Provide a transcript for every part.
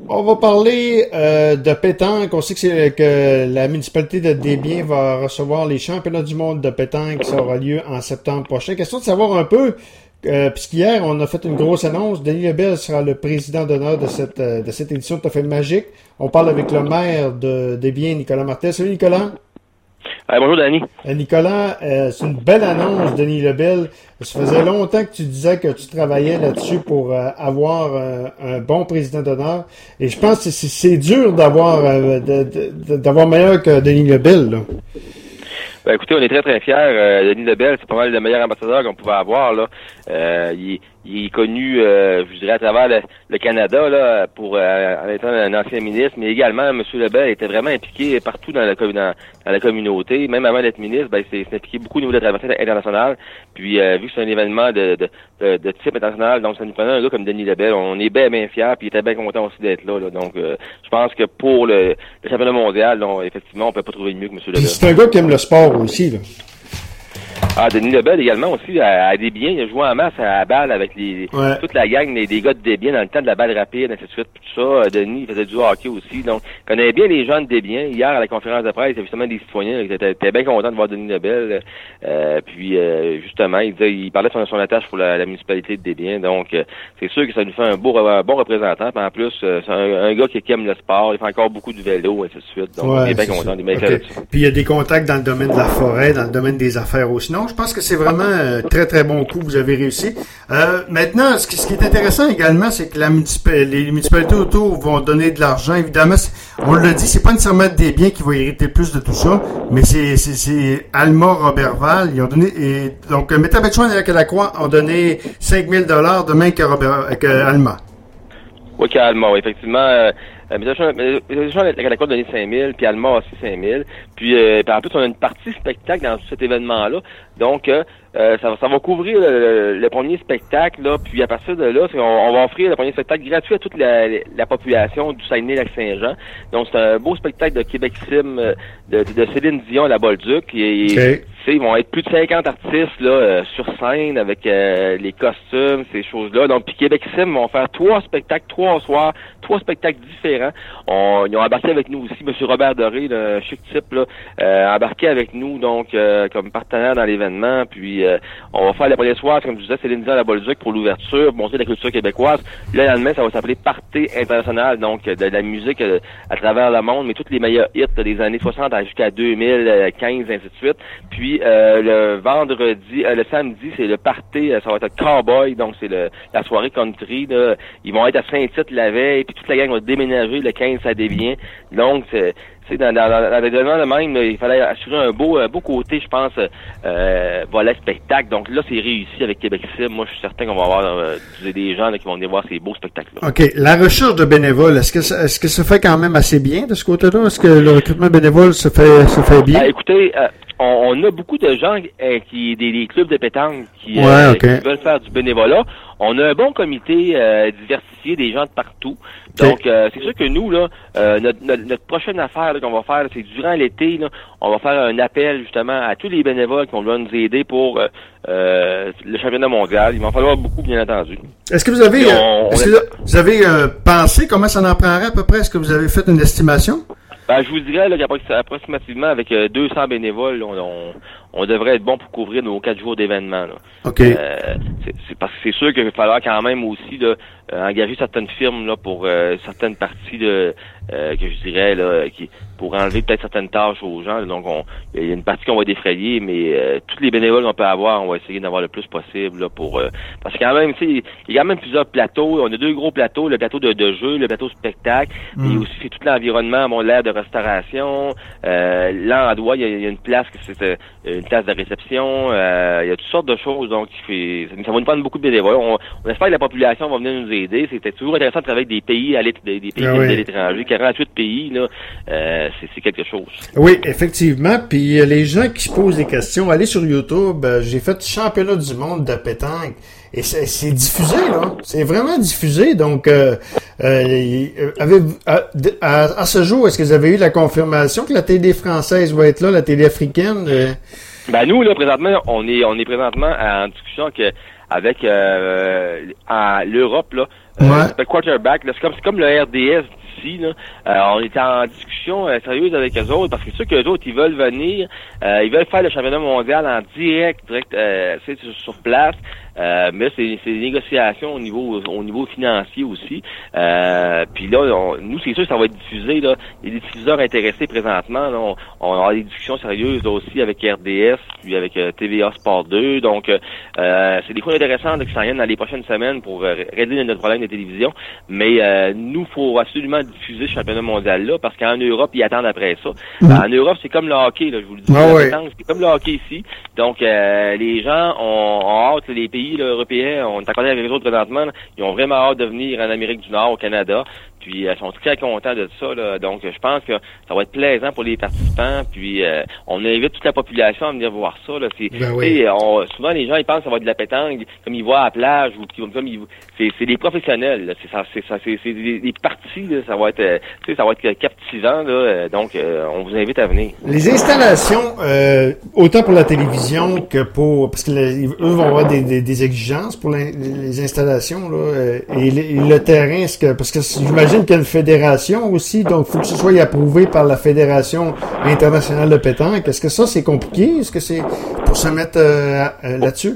On va parler de pétanque. On sait que la municipalité de Desbiens va recevoir les championnats du monde de pétanque qui aura lieu en septembre prochain. Question de savoir un peu, puisqu'hier, on a fait une grosse annonce. Denis Lebel sera le président d'honneur de cette édition de Trophée Magique. On parle avec le maire de Desbiens, Nicolas Martel. Salut Nicolas. Bonjour, Danny. Nicolas, c'est une belle annonce, Denis Lebel. Ça faisait longtemps que tu disais que tu travaillais là-dessus pour avoir un bon président d'honneur. Et je pense que c'est dur d'avoir meilleur que Denis Lebel, là. Ben, écoutez, on est très, très fiers. Denis Lebel, c'est pas mal le meilleur ambassadeur qu'on pouvait avoir, là. Il est connu, je dirais, à travers le Canada, là, en étant un ancien ministre, mais également, M. Lebel était vraiment impliqué partout dans la communauté. Même avant d'être ministre, ben, il s'est impliqué beaucoup au niveau de la traversée internationale. Puis, vu que c'est un événement de type international, donc ça nous prenait un gars comme Denis Lebel. On est bien fiers, puis il était bien content aussi d'être là. Donc, je pense que pour le championnat mondial, donc, effectivement, on peut pas trouver mieux que M. Lebel. C'est un gars qui aime le sport aussi, là. Denis Lebel également aussi à Desbiens, il a joué en masse à la balle avec toute la gang des gars de Desbiens dans le temps de la balle rapide, ainsi de suite, tout ça. Denis faisait du hockey aussi, donc il connaît bien les gens de Desbiens. Hier à la conférence de presse, il y avait justement des citoyens qui étaient bien contents de voir Denis Lebel. Justement, il parlait de son attache pour la municipalité de Desbiens, donc c'est sûr que ça lui fait un bon représentant. Puis en plus, c'est un gars qui aime le sport, il fait encore beaucoup de vélo, ainsi de suite. Donc il est bien content, il est bien fier de ça. Puis il y a des contacts dans le domaine de la forêt, dans le domaine des affaires aussi. Non, je pense que c'est vraiment un très, très bon coup. Vous avez réussi. Maintenant, ce qui est intéressant également, c'est que les municipalités autour vont donner de l'argent. Évidemment, on l'a dit, c'est pas nécessairement Desbiens qui va hériter plus de tout ça, mais c'est Alma Roberval. Ils ont donné, et donc, Métabetchouan et Lacroix ont donné 5 000 $, de même qu'Alma. Oui, qu'Alma, oui, effectivement. Métabetchouan et Lacroix ont donné 5 000, puis Alma aussi 5 000. Puis en plus, on a une partie spectacle dans cet événement-là. Donc, ça va couvrir le premier spectacle, là, puis à partir de là, on va offrir le premier spectacle gratuit à toute la population du Saguenay-Lac-Saint-Jean. Donc, c'est un beau spectacle de Québec Sim de Céline Dion à la Bolduc. Et ils vont être plus de 50 artistes là sur scène avec les costumes, ces choses-là. Donc, puis Québec Sim vont faire 3 spectacles, 3 soirs, 3 spectacles différents. Ils ont embarqué avec nous aussi, M. Robert Doré, le chic type, là, embarqué avec nous, donc, comme partenaire dans l'événement. Puis, on va faire le premier soir, comme je disais, Céline Dion à la Bolduc pour l'ouverture, montrer la culture québécoise. Le lendemain, ça va s'appeler Party international, donc de la musique à travers le monde, mais tous les meilleurs hits des années 60 jusqu'à 2015, ainsi de suite. Puis le samedi, c'est le Party, ça va être Cowboy, donc c'est la soirée country. Là. Ils vont être à Saint-Tite la veille, puis toute la gang va déménager le 15 à Desbiens. Donc dans l'événement de même, là, il fallait assurer un beau côté, je pense, volet spectacle. Donc là, c'est réussi avec Québec Sim. Moi, je suis certain qu'on va avoir des gens là, qui vont venir voir ces beaux spectacles-là. OK. La recherche de bénévoles, est-ce que ça fait quand même assez bien de ce côté-là? Est-ce que le recrutement bénévole se fait bien? Écoutez, on a beaucoup de gens des clubs de pétanque qui veulent faire du bénévolat. On a un bon comité diversifié, des gens de partout. Donc, c'est sûr que nous, là, notre prochaine affaire là, qu'on va faire, c'est durant l'été, là, on va faire un appel justement à tous les bénévoles qui vont vouloir nous aider pour le championnat mondial. Il va en falloir beaucoup, bien entendu. Est-ce que vous avez pensé comment ça en prendrait à peu près? Est-ce que vous avez fait une estimation? Je vous dirais là, qu'approximativement avec 200 bénévoles, on devrait être bon pour couvrir nos 4 jours d'événement. Là. OK. C'est parce que c'est sûr qu'il va falloir quand même aussi là, engager certaines firmes là pour certaines parties que je dirais là, pour enlever peut-être certaines tâches aux gens. Là. Donc il y a une partie qu'on va défrayer, mais tous les bénévoles qu'on peut avoir, on va essayer d'avoir le plus possible là, pour parce que quand même, tu sais, il y a quand même plusieurs plateaux. On a 2 gros plateaux, le plateau de jeu, le plateau spectacle, et aussi c'est tout l'environnement, l'air de restauration, l'endroit, il y a une place que c'est une place de réception, il y a toutes sortes de choses, donc ça va nous prendre beaucoup de bénévoles. On espère que la population va venir nous aider. C'était toujours intéressant de travailler avec des pays de l'étranger, 48 pays, là, c'est quelque chose. Oui, effectivement. Puis les gens qui se posent des questions, allez sur YouTube, j'ai fait championnat du monde de pétanque. Et c'est diffusé, là. C'est vraiment diffusé. Donc, à ce jour, est-ce que vous avez eu la confirmation que la télé française va être là, la télé africaine? Nous, là, présentement, on est présentement en discussion avec l'Europe, là. C'est le quarterback, là. C'est comme le RDS aussi, là. On est en discussion sérieuse avec eux autres, parce que c'est sûr qu'eux autres, ils veulent venir, ils veulent faire le championnat mondial en direct sur place. Mais c'est des négociations au niveau financier aussi. Puis là, nous, c'est sûr que ça va être diffusé. Là. Il y a des diffuseurs intéressés présentement. Là. On a des discussions sérieuses là, aussi avec RDS, puis avec TVA Sport 2. Donc, c'est des fois intéressantes qui s'en viennent dans les prochaines semaines pour régler notre problème de télévision. Mais nous, faut absolument diffuser ce championnat mondial-là, parce qu'en Europe, ils attendent après ça. En Europe, c'est comme le hockey, là, je vous le dis. C'est comme le hockey ici. Donc, les gens ont hâte, les pays européens, on est accordé avec les autres présentement, là, ils ont vraiment hâte de venir en Amérique du Nord, au Canada, puis ils sont très contents de ça, là. Donc je pense que ça va être plaisant pour les participants, puis on invite toute la population à venir voir ça, là. Souvent les gens ils pensent que ça va être de la pétanque, comme ils voient à la plage, ou c'est des professionnels, là. C'est des parties, là. Ça va être captivant, là. Donc on vous invite à venir. Les installations, autant pour la télévision que parce que eux vont avoir des exigences pour les installations, là, et le terrain, parce que j'imagine qu'il y a une fédération aussi, donc il faut que ce soit approuvé par la Fédération internationale de pétanque. Est-ce que ça, c'est compliqué? Est-ce que c'est pour se mettre là-dessus?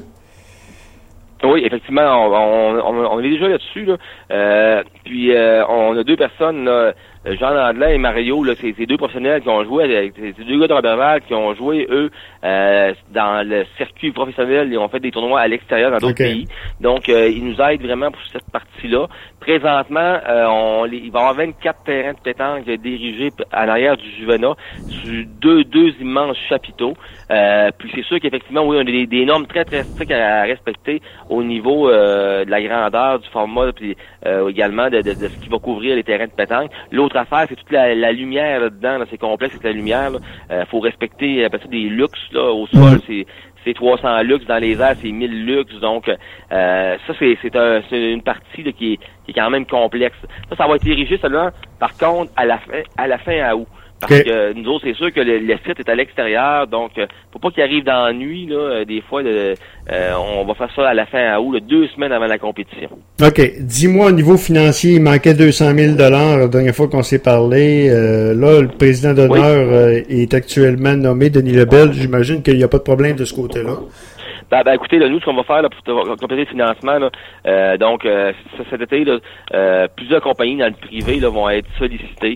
Oui, effectivement, on est déjà là-dessus, là. Puis on a deux personnes, là, Jean Landlin et Mario, là, c'est deux professionnels qui ont joué, c'est deux gars de Roberval qui ont joué, eux, dans le circuit professionnel, ils ont fait des tournois à l'extérieur dans d'autres pays. Donc, ils nous aident vraiment pour cette partie-là. Présentement, il va y avoir 24 terrains de pétanque dirigés à l'arrière du Juvenat sur deux immenses chapiteaux. Puis c'est sûr qu'effectivement, oui, on a des normes très, très strictes à respecter au niveau de la grandeur, du format, puis également de ce qui va couvrir les terrains de pétanque. L'autre affaire, c'est toute la lumière là-dedans, là, c'est complexe avec la lumière. Faut respecter ça, des luxes là, au sol, c'est 300 lux, dans les airs, c'est 1000 lux. Donc ça, c'est une partie là, qui est quand même complexe. Ça va être dirigé seulement, par contre, à la fin août. Parce que nous autres, c'est sûr que le site est à l'extérieur, donc faut pas qu'il arrive dans la nuit, là, des fois, on va faire ça à la fin août, là, 2 semaines avant la compétition. OK. Dis-moi, au niveau financier, il manquait 200 000 la dernière fois qu'on s'est parlé. Là, le président d'honneur est actuellement nommé, Denis Lebel. J'imagine qu'il n'y a pas de problème de ce côté-là. Ben, écoutez, là, nous, ce qu'on va faire là, pour compléter le financement, là, donc cet été, là, plusieurs compagnies dans le privé là, vont être sollicitées.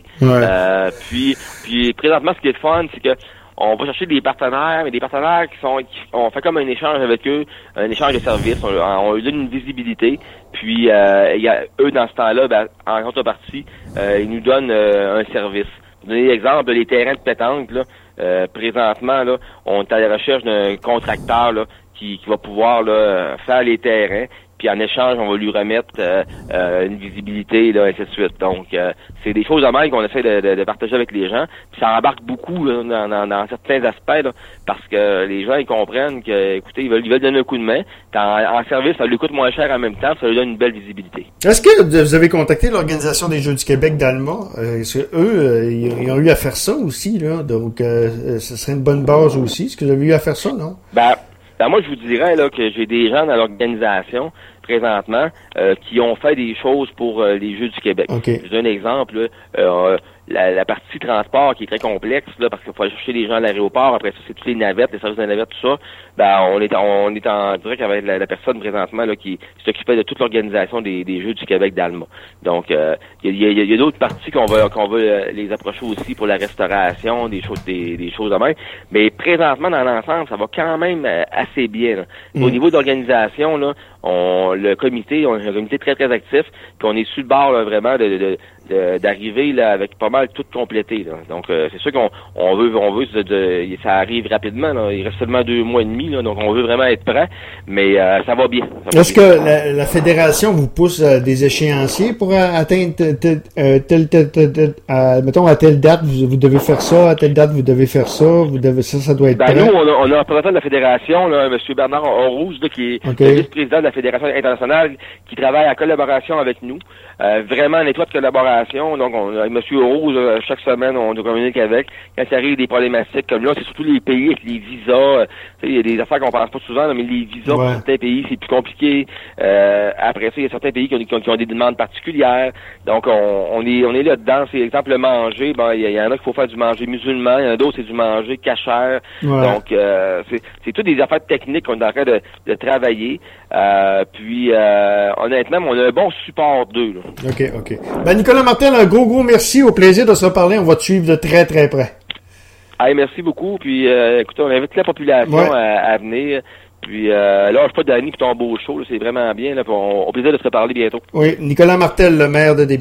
Puis présentement, ce qui est le fun, c'est que on va chercher des partenaires, mais des partenaires on fait comme un échange avec eux, un échange de services, on leur donne une visibilité, puis eux, dans ce temps-là, en contrepartie, ils nous donnent un service. Pour donner l'exemple, les terrains de pétanque, là, présentement, là, on est à la recherche d'un contracteur, là, qui va pouvoir là, faire les terrains, puis en échange, on va lui remettre une visibilité, là, ainsi de suite. Donc, c'est des choses à même qu'on essaie de partager avec les gens. Puis ça embarque beaucoup là, dans certains aspects, là, parce que les gens ils comprennent que, écoutez, ils veulent donner un coup de main. En service, ça lui coûte moins cher en même temps, ça lui donne une belle visibilité. Est-ce que vous avez contacté l'Organisation des Jeux du Québec d'Alma? Est-ce que eux, ils ont eu à faire ça aussi, là? Donc, ce serait une bonne base aussi. Est-ce que vous avez eu à faire ça, non? Moi, je vous dirais là que j'ai des gens dans l'organisation présentement qui ont fait des choses pour les Jeux du Québec. Okay. Je donne un exemple. La partie transport qui est très complexe là, parce qu'il faut aller chercher les gens à l'aéroport. Après ça, c'est toutes les navettes, les services de navettes, tout ça. On est en direct avec la personne présentement là qui s'occupait de toute l'organisation des Jeux du Québec d'Alma. Donc, il y a d'autres parties qu'on veut les approcher aussi pour la restauration, des choses de même. Mais présentement, dans l'ensemble, ça va quand même assez bien. Là. Au niveau de l'organisation, là, on a un comité très, très actif, puis on est sur le bord là, vraiment d'arriver là avec pas mal tout complété. Là. Donc c'est sûr qu'on veut ça arrive rapidement. Là. Il reste seulement 2 mois et demi, là, donc on veut vraiment être prêt, mais ça va bien. Est-ce que la fédération vous pousse des échéanciers pour atteindre mettons à telle date vous devez faire ça, à telle date vous devez faire ça, ça doit être prêt? Nous on a un représentant de la fédération, là, M. Bernard Onrouge, là, qui est le vice-président de la Fédération internationale, qui travaille en collaboration avec nous, vraiment en étroite collaboration. Donc, M. Rouge pause chaque semaine, on communique avec. Quand il arrive des problématiques comme là, c'est surtout les pays avec les visas. Il y a des affaires qu'on pense pas souvent, là, mais les visas pour certains pays, c'est plus compliqué. Après ça, il y a certains pays qui ont des demandes particulières. Donc, on est là-dedans. C'est exemple le manger. Bon, il y en a qu'il faut faire du manger musulman. Il y en a d'autres, c'est du manger cachère. Donc, c'est toutes des affaires techniques qu'on est en train de travailler. Puis, honnêtement, on a un bon support d'eux. Là. OK. Ben, Nicolas Martel, un gros merci. Au plaisir de se reparler. On va te suivre de très, très près. Hey, merci beaucoup. Puis, écoutez, on invite la population à venir. Puis, lâche pas Danny pour ton beau show. Là, c'est vraiment bien. Là, au plaisir de se reparler bientôt. Oui, Nicolas Martel, le maire de Déby.